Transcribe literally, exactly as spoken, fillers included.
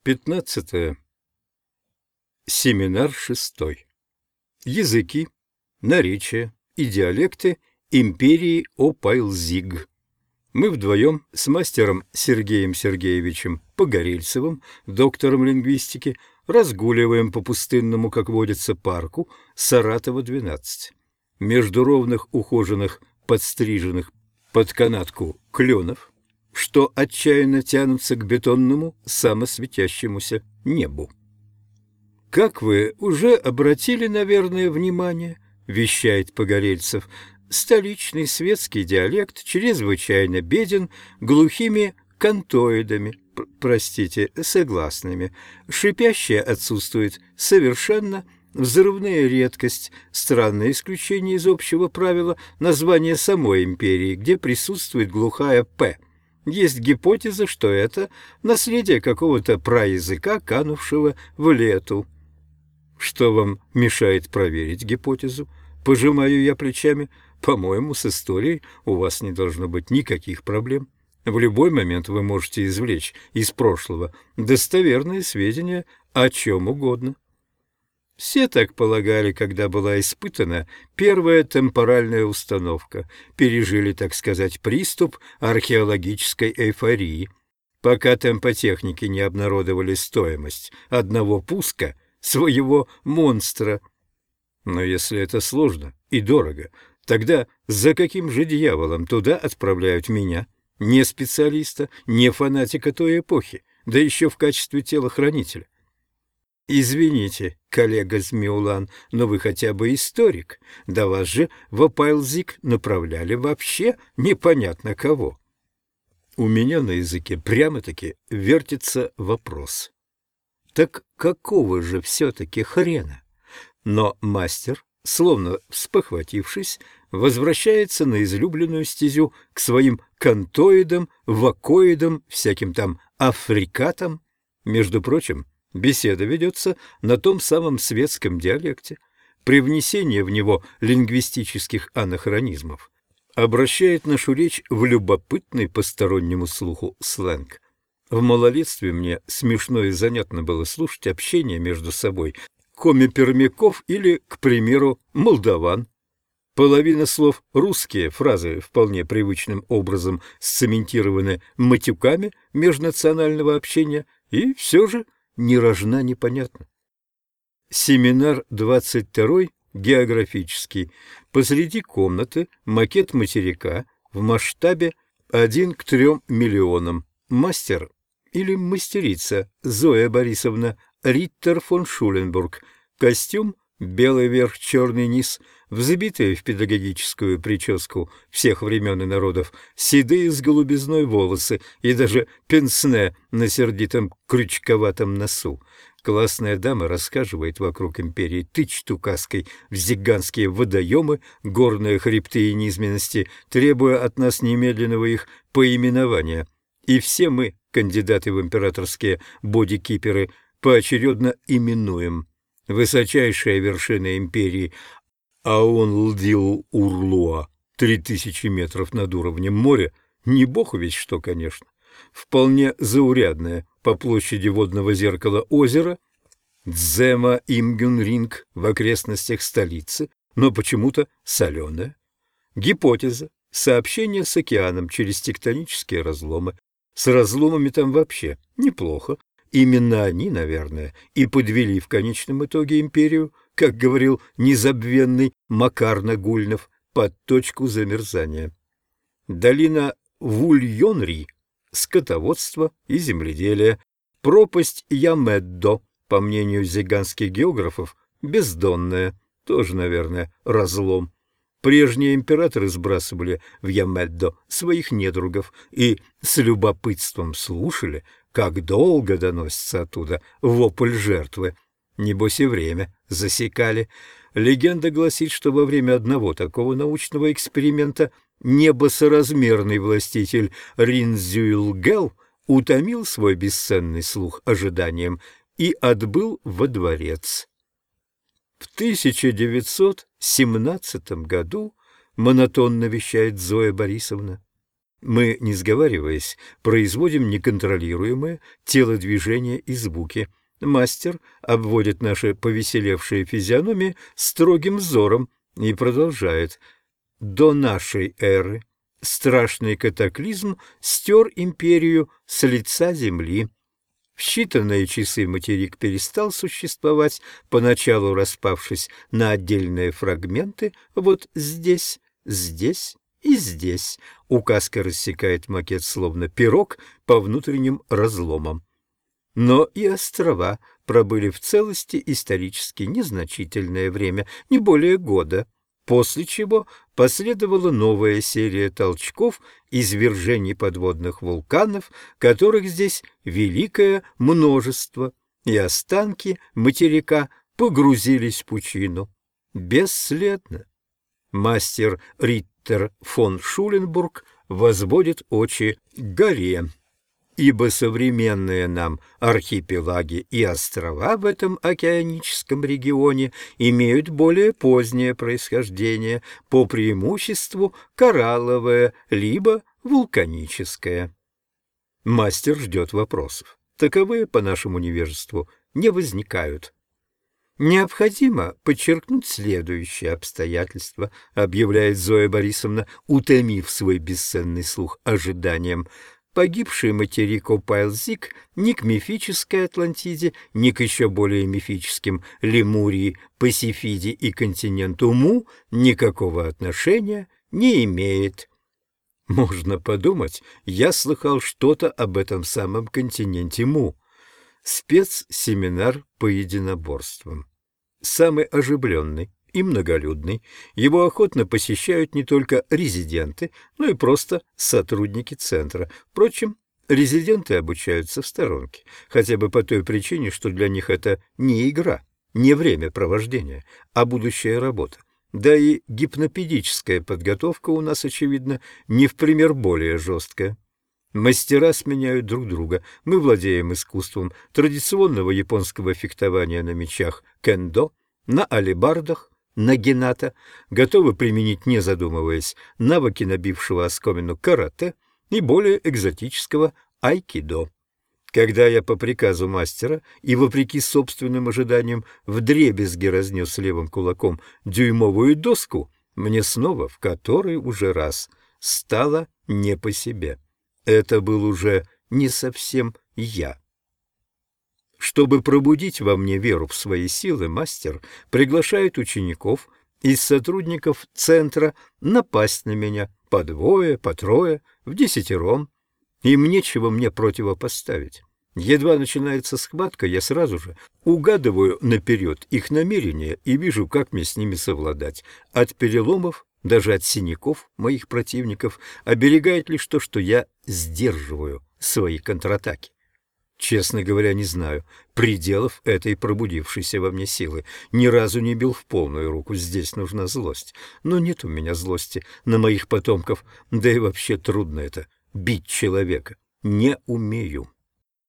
Пятнадцатое. Семинар шестой. Языки, наречия и диалекты империи Опайлзиг. Мы вдвоем с мастером Сергеем Сергеевичем Погорельцевым, доктором лингвистики, разгуливаем по пустынному, как водится, парку Саратова, двенадцать. Между ровных, ухоженных, подстриженных под канатку кленов, что отчаянно тянутся к бетонному, самосветящемуся небу. «Как вы уже обратили, наверное, внимание, — вещает Погорельцев, — столичный светский диалект чрезвычайно беден глухими кантоидами, пр- простите, согласными. Шипящее отсутствует совершенно, взрывная редкость, странное исключение из общего правила названия самой империи, где присутствует глухая «п». Есть гипотеза, что это наследие какого-то праязыка, канувшего в лету. Что вам мешает проверить гипотезу? Пожимаю я плечами. По-моему, с историей у вас не должно быть никаких проблем. В любой момент вы можете извлечь из прошлого достоверные сведения о чем угодно. Все так полагали, когда была испытана первая темпоральная установка, пережили, так сказать, приступ археологической эйфории. Пока темпотехники не обнародовали стоимость одного пуска своего монстра. Но если это сложно и дорого, тогда за каким же дьяволом туда отправляют меня, не специалиста, не фанатика той эпохи, да еще в качестве телохранителя? Извините, коллега Змеулан, но вы хотя бы историк. Да вас же в Опайлзиг направляли вообще непонятно кого. У меня на языке прямо-таки вертится вопрос. Так какого же все-таки хрена? Но мастер, словно спохватившись, возвращается на излюбленную стезю к своим кантоидам, вакоидам, всяким там африкатам. Между прочим, беседа ведется на том самом светском диалекте. Привнесение в него лингвистических анахронизмов обращает нашу речь в любопытный постороннему слуху сленг. В малолетстве мне смешно и занятно было слушать общение между собой коми-пермяков или, к примеру, молдаван. Половина слов русские, фразы вполне привычным образом сцементированы матюками межнационального общения, и все же ни рожна непонятно. Семинар двадцать второй, географический. Посреди комнаты макет материка в масштабе один к трем миллионам. Мастер или мастерица Зоя Борисовна Риттер фон Шуленбург. Костюм белый верх, черный низ, взбитые в педагогическую прическу всех времен и народов, седые с голубизной волосы и даже пенсне на сердитом крючковатом носу. Классная дама рассказывает вокруг империи, тычет указкой в зиганские водоемы, горные хребты и низменности, требуя от нас немедленного их поименования. И все мы, кандидаты в императорские бодикиперы, поочередно именуем. Высочайшая вершина империи Аон-Лдил-Урлуа, три тысячи метров над уровнем моря, не бог весть что, конечно, вполне заурядное по площади водного зеркала озеро, Дзема-Имгюнринг в окрестностях столицы, но почему-то соленое. Гипотеза. Сообщение с океаном через тектонические разломы. С разломами там вообще неплохо. Именно они, наверное, и подвели в конечном итоге империю, как говорил незабвенный Макар Нагульнов, под точку замерзания. Долина Вульонри – скотоводство и земледелие. Пропасть Ямеддо, по мнению зиганских географов, бездонная, тоже, наверное, разлом. Прежние императоры сбрасывали в Ямеддо своих недругов и с любопытством слушали, как долго доносится оттуда вопль жертвы. Небось и время засекали. Легенда гласит, что во время одного такого научного эксперимента небосоразмерный властитель Ринзюилгел утомил свой бесценный слух ожиданием и отбыл во дворец. В тысяча девятьсот семнадцатом году, монотонно вещает Зоя Борисовна, Мы, не сговариваясь, производим неконтролируемые телодвижения и звуки. Мастер обводит наши повеселевшие физиономии строгим взором и продолжает. До нашей эры страшный катаклизм стер империю с лица земли. В считанные часы материк перестал существовать, поначалу распавшись на отдельные фрагменты, вот здесь, здесь и здесь. Указка рассекает макет словно пирог по внутренним разломам. Но и острова пробыли в целости исторически незначительное время, не более года, после чего последовала новая серия толчков, извержений подводных вулканов, которых здесь великое множество, и останки материка погрузились в пучину. Бесследно. Мастер Риттер фон Шуленбург возводит очи к горе, ибо современные нам архипелаги и острова в этом океаническом регионе имеют более позднее происхождение, по преимуществу коралловое, либо вулканическое. Мастер ждет вопросов. Таковые, по нашему невежеству, не возникают. «Необходимо подчеркнуть следующее обстоятельство», — объявляет Зоя Борисовна, утомив свой бесценный слух ожиданием. Погибший материк Опайлзик ни к мифической Атлантиде, ни к еще более мифическим Лемурии, Пасифиде и континенту Му никакого отношения не имеет. Можно подумать, я слыхал что-то об этом самом континенте Му. Спецсеминар по единоборствам. Самый оживленный и многолюдный. Его охотно посещают не только резиденты, но и просто сотрудники центра. Впрочем, резиденты обучаются в сторонке, хотя бы по той причине, что для них это не игра, не времяпровождение, а будущая работа. Да и гипнопедическая подготовка у нас, очевидно, не в пример более жесткая. Мастера сменяют друг друга. Мы владеем искусством традиционного японского фехтования на мечах кендо, на алебардах, на гената, готовы применить, не задумываясь, навыки набившего оскомину карате и более экзотического айкидо. Когда я по приказу мастера и вопреки собственным ожиданиям вдребезги разнес левым кулаком дюймовую доску, мне снова, в который уже раз, стало не по себе. Это был уже не совсем я. Чтобы пробудить во мне веру в свои силы, мастер приглашает учеников из сотрудников центра напасть на меня по двое, по трое, в десятером. Им нечего мне противопоставить. Едва начинается схватка, я сразу же угадываю наперед их намерения и вижу, как мне с ними совладать. От переломов, даже от синяков моих противников, оберегает лишь то, что я сдерживаю свои контратаки. Честно говоря, не знаю пределов этой пробудившейся во мне силы. Ни разу не бил в полную руку, здесь нужна злость. Но нет у меня злости на моих потомков, да и вообще трудно это — бить человека. Не умею.